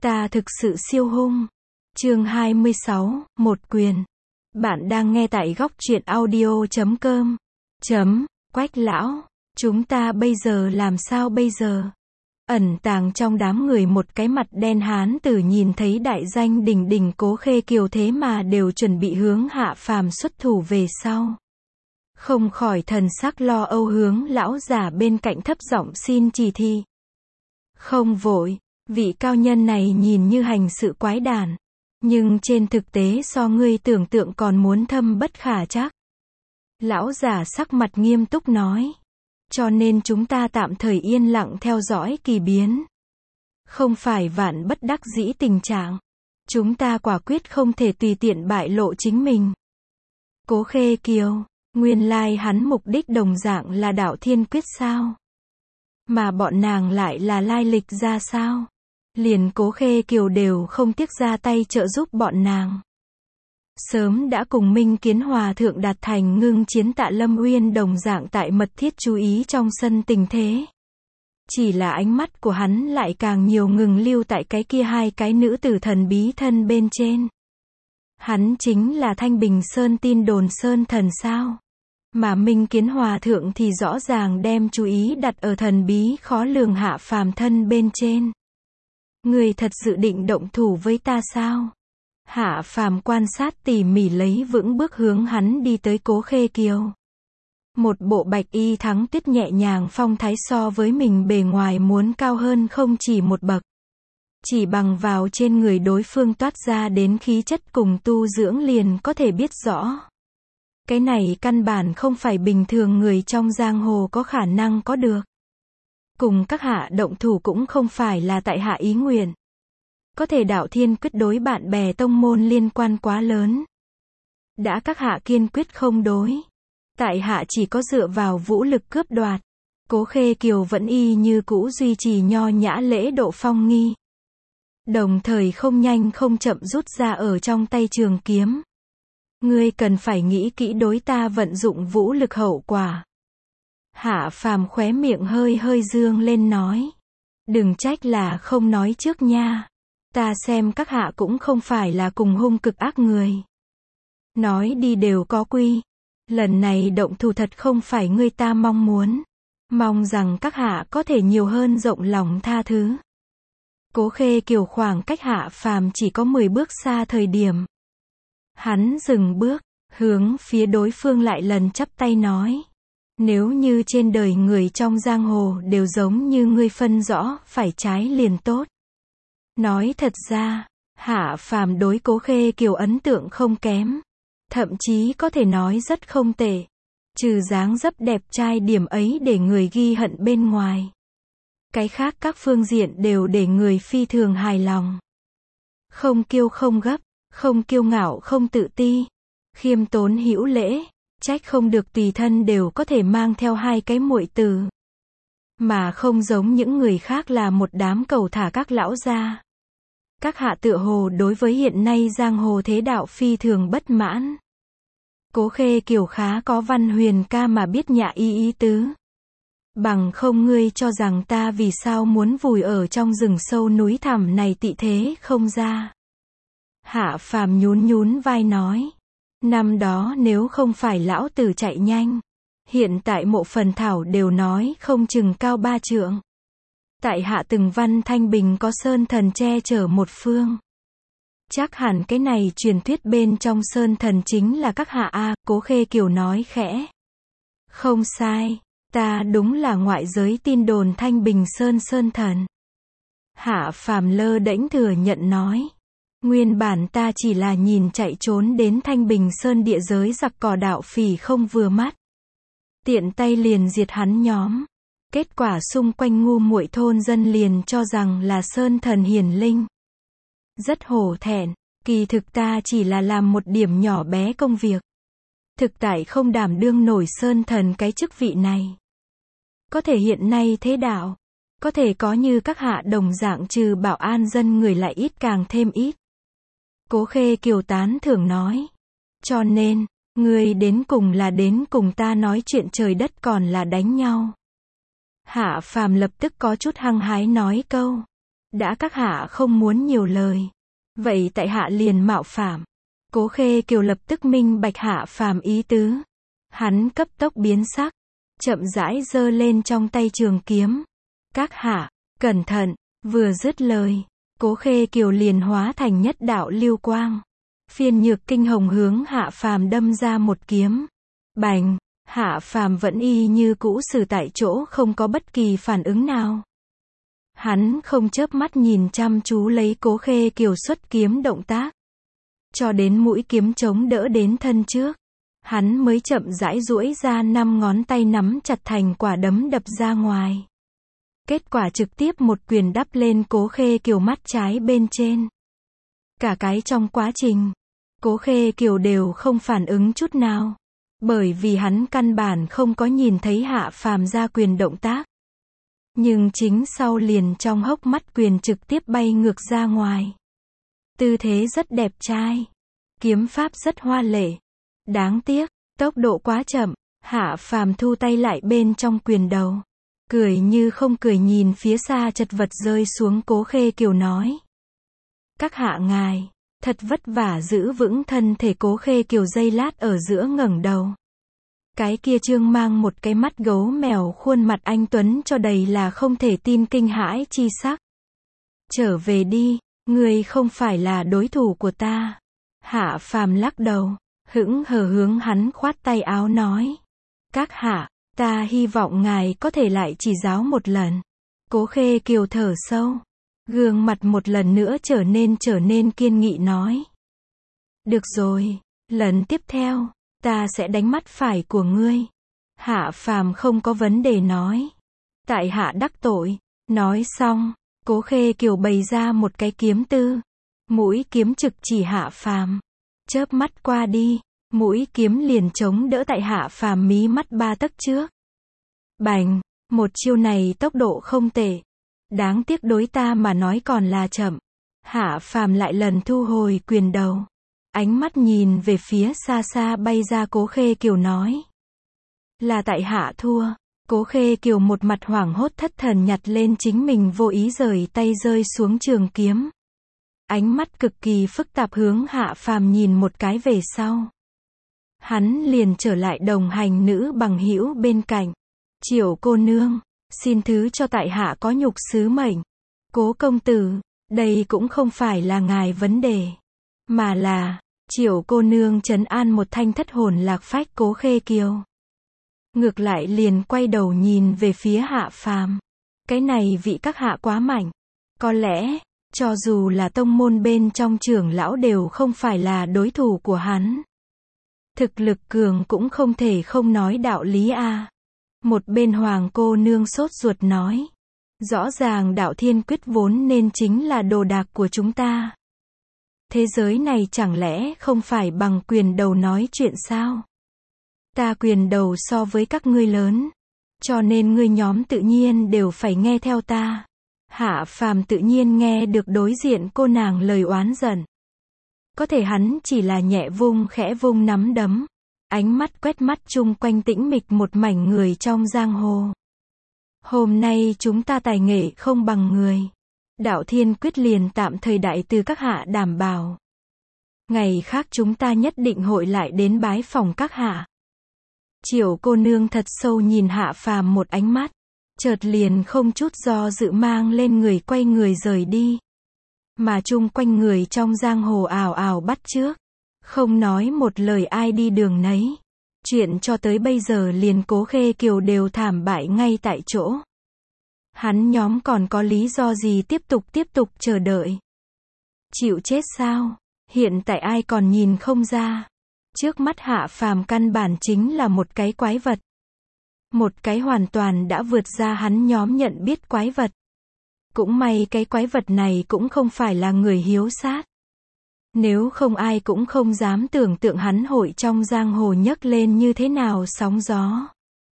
Ta thực sự siêu hung. Chương 26, một quyền. Bạn đang nghe tại góc truyện audio.com. Quách lão, chúng ta bây giờ làm sao bây giờ? Ẩn tàng trong đám người một cái mặt đen hán tử nhìn thấy đại danh đỉnh đỉnh Cố Khê Kiều thế mà đều chuẩn bị hướng Hạ Phàm xuất thủ về sau. Không khỏi thần sắc lo âu hướng lão giả bên cạnh thấp giọng xin chỉ thị. Không vội, vị cao nhân này nhìn như hành sự quái đản, nhưng trên thực tế so ngươi tưởng tượng còn muốn thâm bất khả trắc. Lão giả sắc mặt nghiêm túc nói. Cho nên chúng ta tạm thời yên lặng theo dõi kỳ biến. Không phải vạn bất đắc dĩ tình trạng. Chúng ta quả quyết không thể tùy tiện bại lộ chính mình. Cố Khê Kiều, nguyên lai hắn mục đích đồng dạng là đạo thiên quyết sao? Mà bọn nàng lại là lai lịch ra sao? Liền Cố Khê Kiều đều không tiếc ra tay trợ giúp bọn nàng. Sớm đã cùng Minh Kiến Hòa thượng đạt thành ngưng chiến, Tạ Lâm Uyên đồng dạng tại mật thiết chú ý trong sân tình thế. Chỉ là ánh mắt của hắn lại càng nhiều ngừng lưu tại cái kia hai cái nữ tử thần bí thân bên trên. Hắn chính là Thanh Bình Sơn tin đồn sơn thần sao? Mà Minh Kiến Hòa thượng thì rõ ràng đem chú ý đặt ở thần bí khó lường Hạ Phàm thân bên trên. Người thật dự định động thủ với ta sao? Hạ Phàm quan sát tỉ mỉ lấy vững bước hướng hắn đi tới Cố Khê Kiều. Một bộ bạch y thắng tuyết nhẹ nhàng phong thái so với mình bề ngoài muốn cao hơn không chỉ một bậc. Chỉ bằng vào trên người đối phương toát ra đến khí chất cùng tu dưỡng liền có thể biết rõ. Cái này căn bản không phải bình thường người trong giang hồ có khả năng có được. Cùng các hạ động thủ cũng không phải là tại hạ ý nguyện. Có thể đạo thiên quyết đối bạn bè tông môn liên quan quá lớn. Đã các hạ kiên quyết không đối. Tại hạ chỉ có dựa vào vũ lực cướp đoạt. Cố Khê Kiều vẫn y như cũ duy trì nho nhã lễ độ phong nghi. Đồng thời không nhanh không chậm rút ra ở trong tay trường kiếm. Ngươi cần phải nghĩ kỹ đối ta vận dụng vũ lực hậu quả. Hạ Phàm khóe miệng hơi hơi dương lên nói. Đừng trách là không nói trước nha. Ta xem các hạ cũng không phải là cùng hung cực ác người. Nói đi đều có quy. Lần này động thủ thật không phải người ta mong muốn. Mong rằng các hạ có thể nhiều hơn rộng lòng tha thứ. Cố Khê Kiều khoảng cách Hạ Phàm chỉ có 10 bước xa thời điểm. Hắn dừng bước, hướng phía đối phương lại lần chắp tay nói. Nếu như trên đời người trong giang hồ đều giống như ngươi phân rõ phải trái liền tốt. Nói thật ra, Hạ Phàm đối Cố Khê Kiều ấn tượng không kém. Thậm chí có thể nói rất không tệ. Trừ dáng dấp đẹp trai điểm ấy để người ghi hận bên ngoài. Cái khác các phương diện đều để người phi thường hài lòng. Không kiêu không gấp, không kiêu ngạo không tự ti. Khiêm tốn hữu lễ, trách không được tùy thân đều có thể mang theo hai cái muội tử. Mà không giống những người khác là một đám cầu thả các lão gia. Các hạ tựa hồ đối với hiện nay giang hồ thế đạo phi thường bất mãn. Cố Khê Kiều khá có văn huyền ca mà biết nhã ý tứ. Bằng không ngươi cho rằng ta vì sao muốn vùi ở trong rừng sâu núi thẳm này tị thế không ra. Hạ Phàm nhún nhún vai nói. Năm đó nếu không phải lão tử chạy nhanh. Hiện tại Mộ Phần Thảo đều nói không chừng cao 3 trượng. Tại hạ từng văn Thanh Bình có sơn thần che chở một phương. Chắc hẳn cái này truyền thuyết bên trong sơn thần chính là các hạ a. Cố Khê Kiều nói khẽ. Không sai, ta đúng là ngoại giới tin đồn Thanh Bình Sơn sơn thần. Hạ Phàm lơ đễnh thừa nhận nói. Nguyên bản ta chỉ là nhìn chạy trốn đến Thanh Bình Sơn địa giới giặc cò đạo phỉ không vừa mắt. Tiện tay liền diệt hắn nhóm. Kết quả xung quanh ngu muội thôn dân liền cho rằng là sơn thần hiển linh. Rất hổ thẹn, kỳ thực ta chỉ là làm một điểm nhỏ bé công việc. Thực tại không đảm đương nổi sơn thần cái chức vị này. Có thể hiện nay thế đạo, có thể có như các hạ đồng dạng trừ bảo an dân người lại ít càng thêm ít. Cố Khê Kiều tán thưởng nói. Cho nên, ngươi đến cùng là đến cùng ta nói chuyện trời đất còn là đánh nhau. Hạ Phàm lập tức có chút hăng hái nói câu. Đã các hạ không muốn nhiều lời, vậy tại hạ liền mạo phạm. Cố Khê Kiều lập tức minh bạch Hạ Phàm ý tứ. Hắn cấp tốc biến sắc, chậm rãi giơ lên trong tay trường kiếm. Các hạ, cẩn thận, vừa dứt lời, Cố Khê Kiều liền hóa thành nhất đạo lưu quang. Phiên Nhược Kinh Hồng hướng Hạ Phàm đâm ra một kiếm. Bành, Hạ Phàm vẫn y như cũ xử tại chỗ, không có bất kỳ phản ứng nào. Hắn không chớp mắt nhìn chăm chú lấy Cố Khê Kiều xuất kiếm động tác. Cho đến mũi kiếm chống đỡ đến thân trước, hắn mới chậm rãi duỗi ra 5 ngón tay nắm chặt thành quả đấm đập ra ngoài. Kết quả trực tiếp một quyền đắp lên Cố Khê Kiều mắt trái bên trên. Cả cái trong quá trình, Cố Khê Kiều đều không phản ứng chút nào, bởi vì hắn căn bản không có nhìn thấy Hạ Phàm ra quyền động tác. Nhưng chính sau liền trong hốc mắt quyền trực tiếp bay ngược ra ngoài. Tư thế rất đẹp trai, kiếm pháp rất hoa lệ. Đáng tiếc, tốc độ quá chậm. Hạ Phàm thu tay lại bên trong quyền đầu, cười như không cười nhìn phía xa chật vật rơi xuống Cố Khê Kiều nói: Các hạ ngài, thật vất vả giữ vững thân thể. Cố Khê Kiều giây lát ở giữa ngẩng đầu. Cái kia trương mang một cái mắt gấu mèo khuôn mặt anh tuấn cho đầy là không thể tin kinh hãi chi sắc. Trở về đi, ngươi không phải là đối thủ của ta. Hạ Phàm lắc đầu, hững hờ hướng hắn khoát tay áo nói: Các hạ, ta hy vọng ngài có thể lại chỉ giáo một lần. Cố Khê Kiều thở sâu, gương mặt một lần nữa trở nên kiên nghị nói: Được rồi, lần tiếp theo, ta sẽ đánh mắt phải của ngươi. Hạ Phàm không có vấn đề nói: Tại hạ đắc tội. Nói xong, Cố Khê Kiều bày ra một cái kiếm tư. Mũi kiếm trực chỉ Hạ Phàm. Chớp mắt qua đi, mũi kiếm liền chống đỡ tại Hạ Phàm mí mắt 3 tấc trước. Bành, một chiêu này tốc độ không tệ. Đáng tiếc đối ta mà nói còn là chậm. Hạ Phàm lại lần thu hồi quyền đầu. Ánh mắt nhìn về phía xa xa bay ra Cố Khê Kiều nói: Là tại hạ thua. Cố Khê Kiều một mặt hoảng hốt thất thần nhặt lên chính mình vô ý rời tay rơi xuống trường kiếm. Ánh mắt cực kỳ phức tạp hướng Hạ Phàm nhìn một cái về sau. Hắn liền trở lại đồng hành nữ bằng hữu bên cạnh. Triệu cô nương, xin thứ cho tại hạ có nhục sứ mệnh. Cố công tử, đây cũng không phải là ngài vấn đề, mà là... Triệu cô nương trấn an một thanh thất hồn lạc phách Cố Khê Kiều. Ngược lại liền quay đầu nhìn về phía Hạ Phàm. Cái này vị các hạ quá mạnh. Có lẽ, cho dù là tông môn bên trong trưởng lão đều không phải là đối thủ của hắn. Thực lực cường cũng không thể không nói đạo lý a. Một bên hoàng cô nương sốt ruột nói: Rõ ràng đạo thiên quyết vốn nên chính là đồ đạc của chúng ta. Thế giới này chẳng lẽ không phải bằng quyền đầu nói chuyện sao? Ta quyền đầu so với các ngươi lớn, cho nên ngươi nhóm tự nhiên đều phải nghe theo ta. Hạ Phàm tự nhiên nghe được đối diện cô nàng lời oán giận. Có thể hắn chỉ là nhẹ khẽ vung nắm đấm. Ánh mắt quét mắt chung quanh tĩnh mịch một mảnh người trong giang hồ. Hôm nay chúng ta tài nghệ không bằng người. Đạo thiên quyết liền tạm thời đại từ các hạ đảm bảo. Ngày khác chúng ta nhất định hội lại đến bái phòng các hạ. Triệu cô nương thật sâu nhìn Hạ Phàm một ánh mắt. Chợt liền không chút do dự mang lên người quay người rời đi. Mà chung quanh người trong giang hồ ào ào bắt chước. Không nói một lời ai đi đường nấy. Chuyện cho tới bây giờ liền Cố Khê Kiều đều thảm bại ngay tại chỗ. Hắn nhóm còn có lý do gì tiếp tục chờ đợi? Chịu chết sao? Hiện tại ai còn nhìn không ra? Trước mắt Hạ Phàm căn bản chính là một cái quái vật. Một cái hoàn toàn đã vượt ra hắn nhóm nhận biết quái vật. Cũng may cái quái vật này cũng không phải là người hiếu sát. Nếu không ai cũng không dám tưởng tượng hắn hội trong giang hồ nhấc lên như thế nào sóng gió.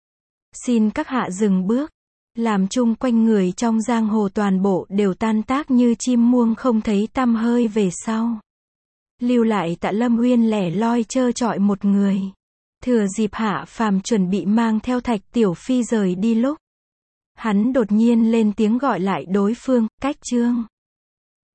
Xin các hạ dừng bước. Làm chung quanh người trong giang hồ toàn bộ đều tan tác như chim muông không thấy tăm hơi về sau. Lưu lại Tạ Lâm Uyên lẻ loi trơ trọi một người. Thừa dịp Hạ Phàm chuẩn bị mang theo Thạch Tiểu Phi rời đi lúc Hắn đột nhiên lên tiếng gọi lại đối phương, Cách Trương.